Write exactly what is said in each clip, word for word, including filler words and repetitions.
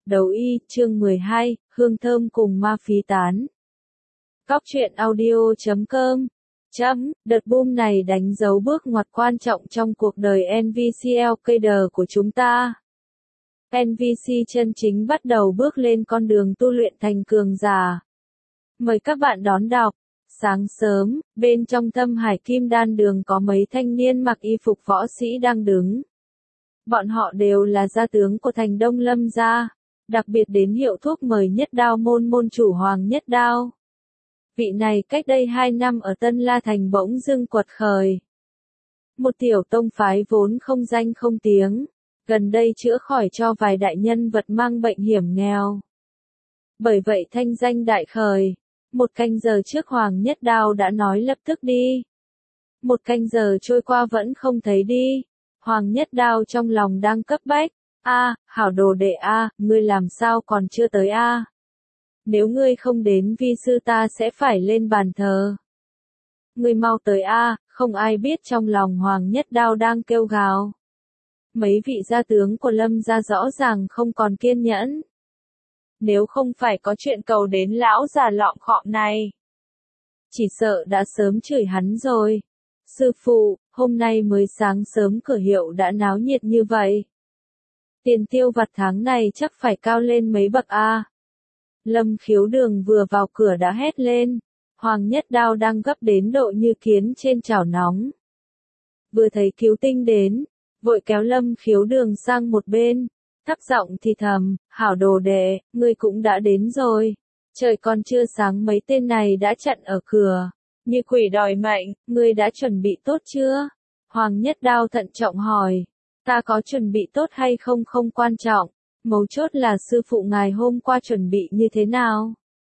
Đấu y, chương mười hai, hương thơm cùng ma phí tán. Cóc truyện audio chấm com chấm, đợt boom này đánh dấu bước ngoặt quan trọng trong cuộc đời en vê xê lờ ca đê của chúng ta. en vê xê chân chính bắt đầu bước lên con đường tu luyện thành cường giả. Mời các bạn đón đọc. Sáng sớm, bên trong Thâm Hải Kim Đan đường có mấy thanh niên mặc y phục võ sĩ đang đứng. Bọn họ đều là gia tướng của thành Đông Lâm gia, đặc biệt đến hiệu thuốc mời Nhất Đao môn môn chủ Hoàng Nhất Đao. Vị này cách đây hai năm ở Tân La Thành bỗng dưng quật khởi. Một tiểu tông phái vốn không danh không tiếng, gần đây chữa khỏi cho vài đại nhân vật mang bệnh hiểm nghèo. Bởi vậy thanh danh đại khởi. Một canh giờ trước Hoàng Nhất Đao đã nói lập tức đi. Một canh giờ trôi qua vẫn không thấy đi. Hoàng Nhất Đao trong lòng đang cấp bách. A, hảo đồ đệ A, ngươi làm sao còn chưa tới A? Nếu ngươi không đến vi sư ta sẽ phải lên bàn thờ. Ngươi mau tới A, không ai biết trong lòng Hoàng Nhất Đao đang kêu gào. Mấy vị gia tướng của Lâm gia rõ ràng không còn kiên nhẫn. Nếu không phải có chuyện cầu đến lão già lọng khọm này, chỉ sợ đã sớm chửi hắn rồi. Sư phụ, hôm nay mới sáng sớm cửa hiệu đã náo nhiệt như vậy. Tiền tiêu vặt tháng này chắc phải cao lên mấy bậc a. Lâm Khiếu Đường vừa vào cửa đã hét lên. Hoàng Nhất Đao đang gấp đến độ như kiến trên chảo nóng. Vừa thấy Cứu Tinh đến, vội kéo Lâm Khiếu Đường sang một bên. Thấp giọng thì thầm, hảo đồ đệ, ngươi cũng đã đến rồi. Trời còn chưa sáng mấy tên này đã chặn ở cửa. Như quỷ đòi mệnh, ngươi đã chuẩn bị tốt chưa? Hoàng Nhất Đao thận trọng hỏi. Ta có chuẩn bị tốt hay không không quan trọng. Mấu chốt là sư phụ ngài hôm qua chuẩn bị như thế nào?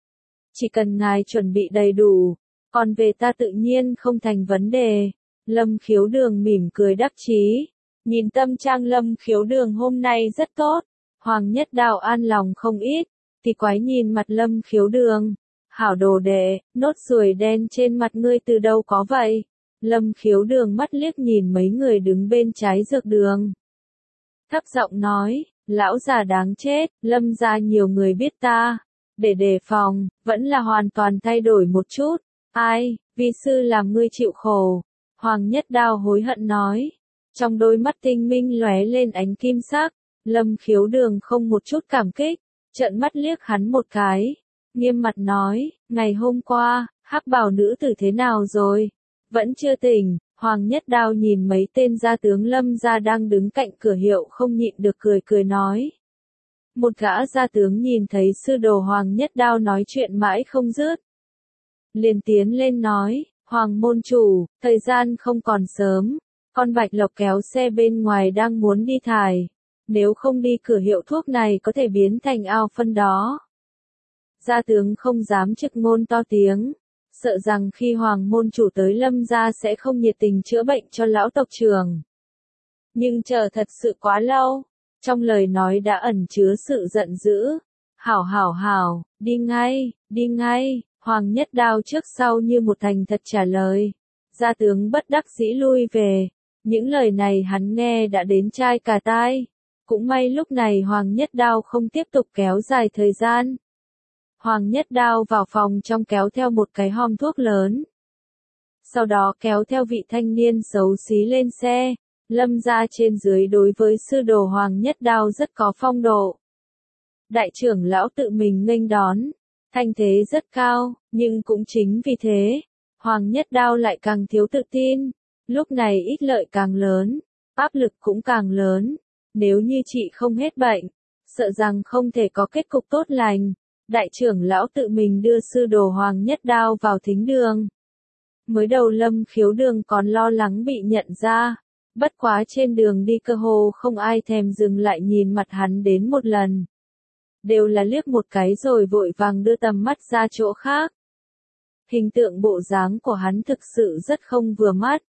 Chỉ cần ngài chuẩn bị đầy đủ, còn về ta tự nhiên không thành vấn đề. Lâm Khiếu Đường mỉm cười đắc chí. Nhìn tâm trạng Lâm Khiếu Đường hôm nay rất tốt, Hoàng Nhất Đao an lòng không ít, thì quái nhìn mặt Lâm Khiếu Đường. Hảo đồ đệ, nốt ruồi đen trên mặt ngươi từ đâu có vậy? Lâm Khiếu Đường mắt liếc nhìn mấy người đứng bên trái dược đường. Thấp giọng nói, lão già đáng chết, Lâm gia nhiều người biết ta. Để đề phòng, vẫn là hoàn toàn thay đổi một chút. Ai, vi sư làm ngươi chịu khổ. Hoàng Nhất Đao hối hận nói. Trong đôi mắt tinh minh lóe lên ánh kim sắc, Lâm Khiếu Đường không một chút cảm kích, trợn mắt liếc hắn một cái, nghiêm mặt nói, ngày hôm qua, hắc bào nữ tử thế nào rồi? Vẫn chưa tỉnh. Hoàng Nhất Đao nhìn mấy tên gia tướng Lâm gia đang đứng cạnh cửa hiệu không nhịn được cười cười nói. Một gã gia tướng nhìn thấy sư đồ Hoàng Nhất Đao nói chuyện mãi không dứt. Liền tiến lên nói, Hoàng môn chủ, thời gian không còn sớm. Con Bạch Lộc kéo xe bên ngoài đang muốn đi thải. Nếu không đi cửa hiệu thuốc này có thể biến thành ao phân đó. Gia tướng không dám trực ngôn to tiếng. Sợ rằng khi Hoàng môn chủ tới Lâm gia sẽ không nhiệt tình chữa bệnh cho lão tộc trưởng. Nhưng chờ thật sự quá lâu. Trong lời nói đã ẩn chứa sự giận dữ. Hảo hảo hảo, đi ngay, đi ngay. Hoàng Nhất Đao trước sau như một thành thật trả lời. Gia tướng bất đắc dĩ lui về. Những lời này hắn nghe đã đến chai cả tai. Cũng may lúc này Hoàng Nhất Đao không tiếp tục kéo dài thời gian. Hoàng Nhất Đao vào phòng trong kéo theo một cái hòm thuốc lớn. Sau đó kéo theo vị thanh niên xấu xí lên xe. Lâm gia trên dưới đối với sư đồ Hoàng Nhất Đao rất có phong độ. Đại trưởng lão tự mình nghênh đón. Thanh thế rất cao, nhưng cũng chính vì thế, Hoàng Nhất Đao lại càng thiếu tự tin. Lúc này ích lợi càng lớn, áp lực cũng càng lớn. Nếu như chị không hết bệnh, sợ rằng không thể có kết cục tốt lành. Đại trưởng lão tự mình đưa sư đồ Hoàng Nhất Đao vào thính đường. Mới đầu Lâm Khiếu Đường còn lo lắng bị nhận ra. Bất quá trên đường đi cơ hồ không ai thèm dừng lại nhìn mặt hắn đến một lần. Đều là liếc một cái rồi vội vàng đưa tầm mắt ra chỗ khác. Hình tượng bộ dáng của hắn thực sự rất không vừa mắt.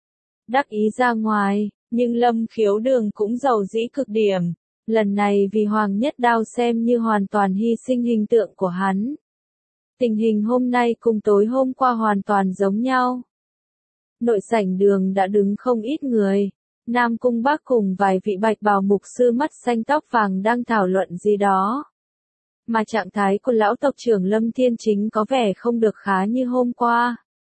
Đắc ý ra ngoài, nhưng Lâm Khiếu Đường cũng giàu dĩ cực điểm. Lần này vì Hoàng Nhất Đao xem như hoàn toàn hy sinh hình tượng của hắn. Tình hình hôm nay cùng tối hôm qua hoàn toàn giống nhau. Nội sảnh đường đã đứng không ít người. Nam Cung Bác cùng vài vị bạch bào mục sư mắt xanh tóc vàng đang thảo luận gì đó. Mà trạng thái của lão tộc trưởng Lâm Thiên Chính có vẻ không được khá như hôm qua.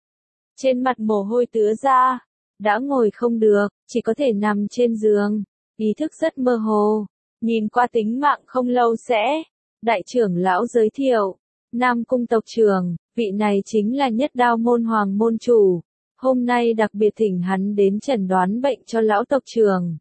Trên mặt mồ hôi tứa ra, đã ngồi không được, chỉ có thể nằm trên giường, ý thức rất mơ hồ. Nhìn qua tính mạng không lâu sẽ, đại trưởng lão giới thiệu, Nam Cung tộc trưởng, vị này chính là Nhất Đao môn hoàng môn chủ, hôm nay đặc biệt thỉnh hắn đến chẩn đoán bệnh cho lão tộc trưởng.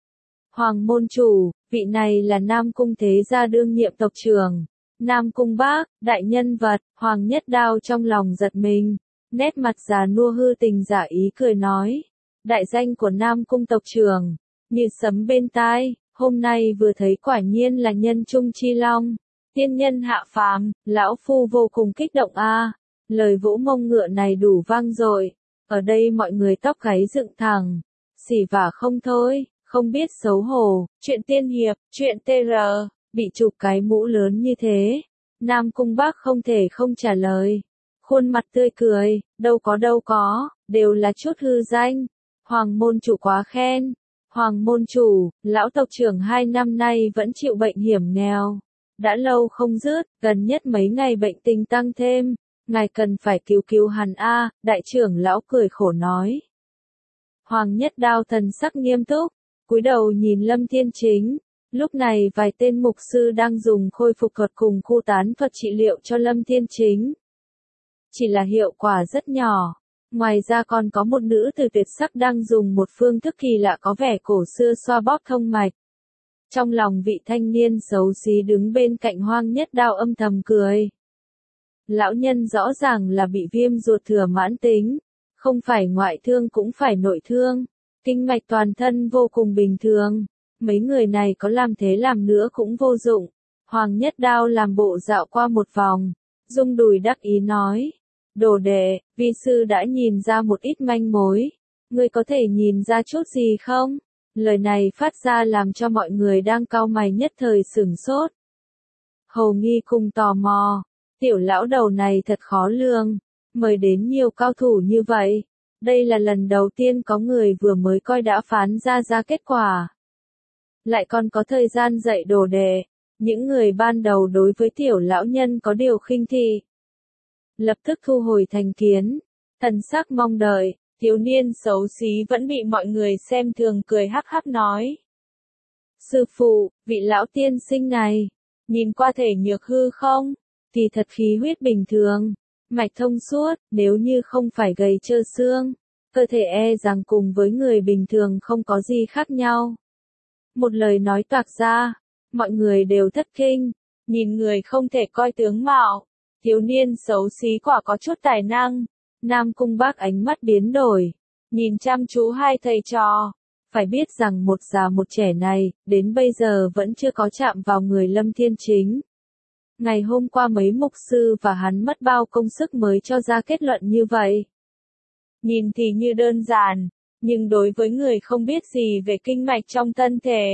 Hoàng môn chủ, vị này là Nam Cung thế gia đương nhiệm tộc trưởng, Nam Cung Bác, đại nhân vật, Hoàng Nhất Đao trong lòng giật mình, nét mặt già nua hư tình giả ý cười nói, đại danh của Nam Cung tộc trưởng, như sấm bên tai. Hôm nay vừa thấy quả nhiên là nhân trung chi long, tiên nhân hạ phàm, lão phu vô cùng kích động a. À. Lời vỗ mông ngựa này đủ vang dội, ở đây mọi người tóc gáy dựng thẳng, xỉ vả không thôi, không biết xấu hổ, chuyện tiên hiệp, chuyện tê rờ, bị chụp cái mũ lớn như thế. Nam Cung Bác không thể không trả lời, khuôn mặt tươi cười, đâu có đâu có, đều là chút hư danh, hoàng môn chủ quá khen. Hoàng môn chủ, lão tộc trưởng hai năm nay vẫn chịu bệnh hiểm nghèo. Đã lâu không dứt, gần nhất mấy ngày bệnh tình tăng thêm. Ngài cần phải cứu cứu hắn a. Đại trưởng lão cười khổ nói. Hoàng Nhất Đao thần sắc nghiêm túc, cúi đầu nhìn Lâm Thiên Chính. Lúc này vài tên mục sư đang dùng khôi phục thuật cùng khu tán thuật trị liệu cho Lâm Thiên Chính. Chỉ là hiệu quả rất nhỏ. Ngoài ra còn có một nữ tử tuyệt sắc đang dùng một phương thức kỳ lạ có vẻ cổ xưa xoa bóp thông mạch. Trong lòng vị thanh niên xấu xí đứng bên cạnh Hoàng Nhất Đao âm thầm cười. Lão nhân rõ ràng là bị viêm ruột thừa mãn tính, không phải ngoại thương cũng phải nội thương, kinh mạch toàn thân vô cùng bình thường, mấy người này có làm thế làm nữa cũng vô dụng. Hoàng Nhất Đao làm bộ dạo qua một vòng, rung đùi đắc ý nói. Đồ đệ, vi sư đã nhìn ra một ít manh mối. Ngươi có thể nhìn ra chút gì không? Lời này phát ra làm cho mọi người đang cau mày nhất thời sửng sốt. Hầu nghi cùng tò mò. Tiểu lão đầu này thật khó lường. Mời đến nhiều cao thủ như vậy. Đây là lần đầu tiên có người vừa mới coi đã phán ra ra kết quả. Lại còn có thời gian dạy đồ đệ. Những người ban đầu đối với tiểu lão nhân có điều khinh thị. Lập tức thu hồi thành kiến, thần sắc mong đợi, thiếu niên xấu xí vẫn bị mọi người xem thường cười hắc hắc nói. Sư phụ, vị lão tiên sinh này, nhìn qua thể nhược hư không, thì thật khí huyết bình thường, mạch thông suốt, nếu như không phải gầy trơ xương, cơ thể e rằng cùng với người bình thường không có gì khác nhau. Một lời nói toạc ra, mọi người đều thất kinh, nhìn người không thể coi tướng mạo. Thiếu niên xấu xí quả có chút tài năng. Nam Cung Bác ánh mắt biến đổi, nhìn chăm chú hai thầy trò. Phải biết rằng một già một trẻ này, đến bây giờ vẫn chưa có chạm vào người Lâm Thiên Chính. Ngày hôm qua mấy mục sư và hắn mất bao công sức mới cho ra kết luận như vậy. Nhìn thì như đơn giản, nhưng đối với người không biết gì về kinh mạch trong thân thể,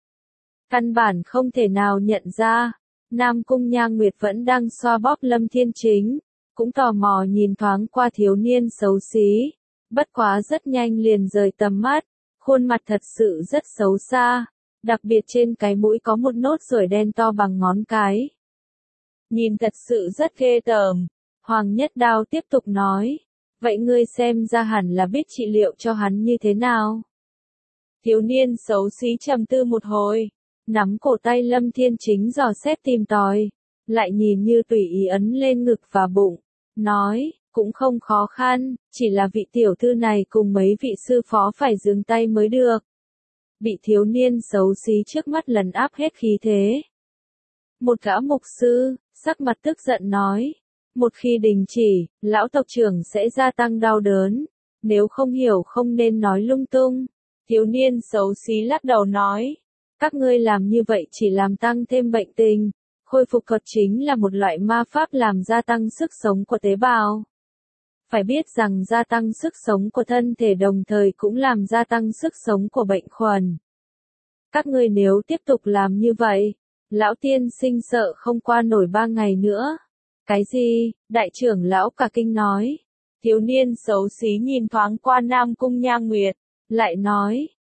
căn bản không thể nào nhận ra. Nam Cung Nha Nguyệt vẫn đang xoa bóp Lâm Thiên Chính, cũng tò mò nhìn thoáng qua thiếu niên xấu xí, bất quá rất nhanh liền rời tầm mắt, khuôn mặt thật sự rất xấu xa, đặc biệt trên cái mũi có một nốt ruồi đen to bằng ngón cái. Nhìn thật sự rất ghê tởm. Hoàng Nhất Đao tiếp tục nói, vậy ngươi xem ra hẳn là biết trị liệu cho hắn như thế nào. Thiếu niên xấu xí trầm tư một hồi. Nắm cổ tay Lâm Thiên Chính dò xét tìm tòi, lại nhìn như tùy ý ấn lên ngực và bụng, nói, cũng không khó khăn, chỉ là vị tiểu thư này cùng mấy vị sư phó phải dừng tay mới được. Bị thiếu niên xấu xí trước mắt lấn áp hết khí thế. Một gã mục sư, sắc mặt tức giận nói, một khi đình chỉ, lão tộc trưởng sẽ gia tăng đau đớn, nếu không hiểu không nên nói lung tung. Thiếu niên xấu xí lắc đầu nói. Các ngươi làm như vậy chỉ làm tăng thêm bệnh tình, khôi phục thuật chính là một loại ma pháp làm gia tăng sức sống của tế bào. Phải biết rằng gia tăng sức sống của thân thể đồng thời cũng làm gia tăng sức sống của bệnh khuẩn. Các ngươi nếu tiếp tục làm như vậy, lão tiên sinh sợ không qua nổi ba ngày nữa. Cái gì? Đại trưởng lão cả kinh nói. Thiếu niên xấu xí nhìn thoáng qua Nam Cung Nha Nguyệt, lại nói,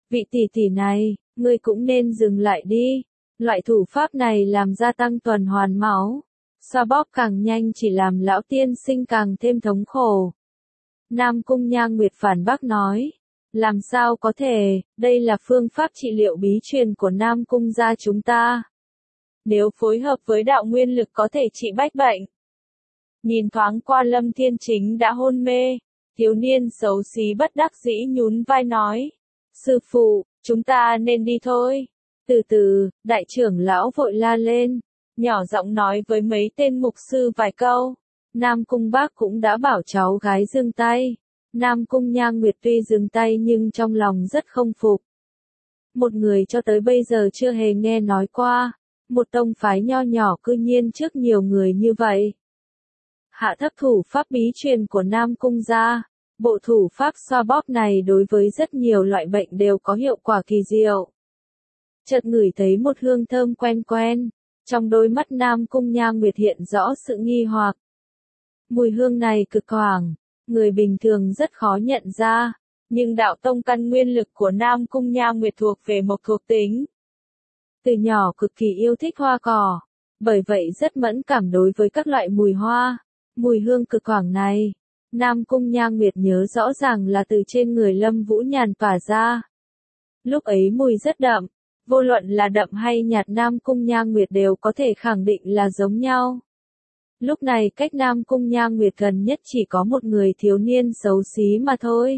Vị tỷ tỷ này, ngươi cũng nên dừng lại đi. Loại thủ pháp này làm gia tăng tuần hoàn máu. Xoa bóp càng nhanh chỉ làm lão tiên sinh càng thêm thống khổ. Nam Cung Nha Nguyệt phản bác nói. Làm sao có thể, đây là phương pháp trị liệu bí truyền của Nam Cung gia chúng ta. Nếu phối hợp với đạo nguyên lực có thể trị bách bệnh. Nhìn thoáng qua Lâm Thiên Chính đã hôn mê, thiếu niên xấu xí bất đắc dĩ nhún vai nói. Sư phụ, chúng ta nên đi thôi. Từ từ, đại trưởng lão vội la lên, nhỏ giọng nói với mấy tên mục sư vài câu. Nam Cung Bác cũng đã bảo cháu gái dừng tay. Nam Cung Nha Nguyệt tuy dừng tay nhưng trong lòng rất không phục. Một người cho tới bây giờ chưa hề nghe nói qua, một tông phái nho nhỏ cư nhiên trước nhiều người như vậy. Hạ thấp thủ pháp bí truyền của Nam Cung gia, bộ thủ pháp xoa bóp này đối với rất nhiều loại bệnh đều có hiệu quả kỳ diệu. Chợt ngửi thấy một hương thơm quen quen, trong đôi mắt Nam Cung Nha Nguyệt hiện rõ sự nghi hoặc. Mùi hương này cực thoảng, người bình thường rất khó nhận ra, nhưng đạo tông căn nguyên lực của Nam Cung Nha Nguyệt thuộc về mộc thuộc tính. Từ nhỏ cực kỳ yêu thích hoa cỏ, bởi vậy rất mẫn cảm đối với các loại mùi hoa. Mùi hương cực thoảng này, Nam Cung Nha Nguyệt nhớ rõ ràng là từ trên người Lâm Vũ Nhàn tỏa ra. Lúc ấy mùi rất đậm, vô luận là đậm hay nhạt Nam Cung Nha Nguyệt đều có thể khẳng định là giống nhau. Lúc này cách Nam Cung Nha Nguyệt gần nhất chỉ có một người thiếu niên xấu xí mà thôi.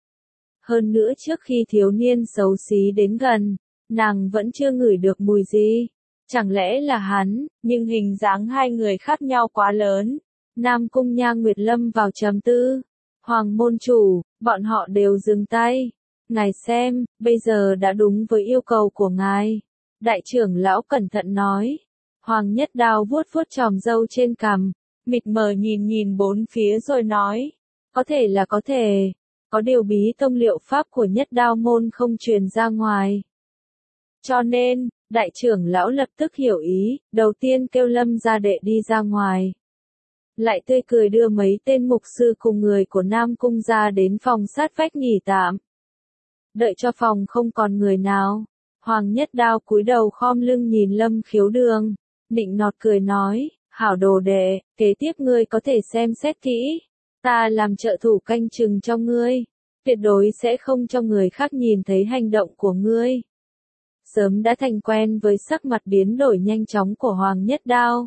Hơn nữa trước khi thiếu niên xấu xí đến gần, nàng vẫn chưa ngửi được mùi gì. Chẳng lẽ là hắn, nhưng hình dáng hai người khác nhau quá lớn. Nam Cung Nha Nguyệt lâm vào trầm tư. Hoàng môn chủ, bọn họ đều dừng tay. Ngài xem, bây giờ đã đúng với yêu cầu của ngài. Đại trưởng lão cẩn thận nói. Hoàng Nhất Đao vuốt vuốt chòm râu trên cằm, mịt mờ nhìn nhìn bốn phía rồi nói. Có thể là có thể, có điều bí tông liệu pháp của Nhất Đao môn không truyền ra ngoài. Cho nên, đại trưởng lão lập tức hiểu ý, đầu tiên kêu Lâm gia đệ đi ra ngoài. Lại tươi cười đưa mấy tên mục sư cùng người của Nam Cung gia đến phòng sát vách nghỉ tạm. Đợi cho phòng không còn người nào, Hoàng Nhất Đao cúi đầu khom lưng nhìn Lâm Khiếu Đường, nịnh nọt cười nói, hảo đồ đệ, kế tiếp ngươi có thể xem xét kỹ, ta làm trợ thủ canh chừng cho ngươi, tuyệt đối sẽ không cho người khác nhìn thấy hành động của ngươi. Sớm đã thành quen với sắc mặt biến đổi nhanh chóng của Hoàng Nhất Đao.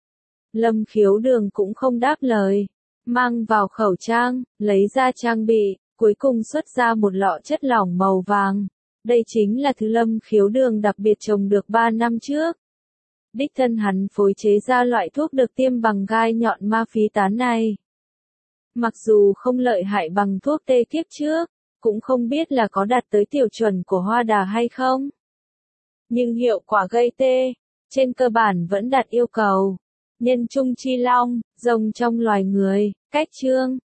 Lâm Khiếu Đường cũng không đáp lời, mang vào khẩu trang, lấy ra trang bị, cuối cùng xuất ra một lọ chất lỏng màu vàng. Đây chính là thứ Lâm Khiếu Đường đặc biệt trồng được ba năm trước. Đích thân hắn phối chế ra loại thuốc được tiêm bằng gai nhọn ma phí tán này. Mặc dù không lợi hại bằng thuốc tê kiếp trước, cũng không biết là có đạt tới tiêu chuẩn của hoa đà hay không. Nhưng hiệu quả gây tê, trên cơ bản vẫn đạt yêu cầu. Nhân trung chi long, rồng trong loài người, cách chương.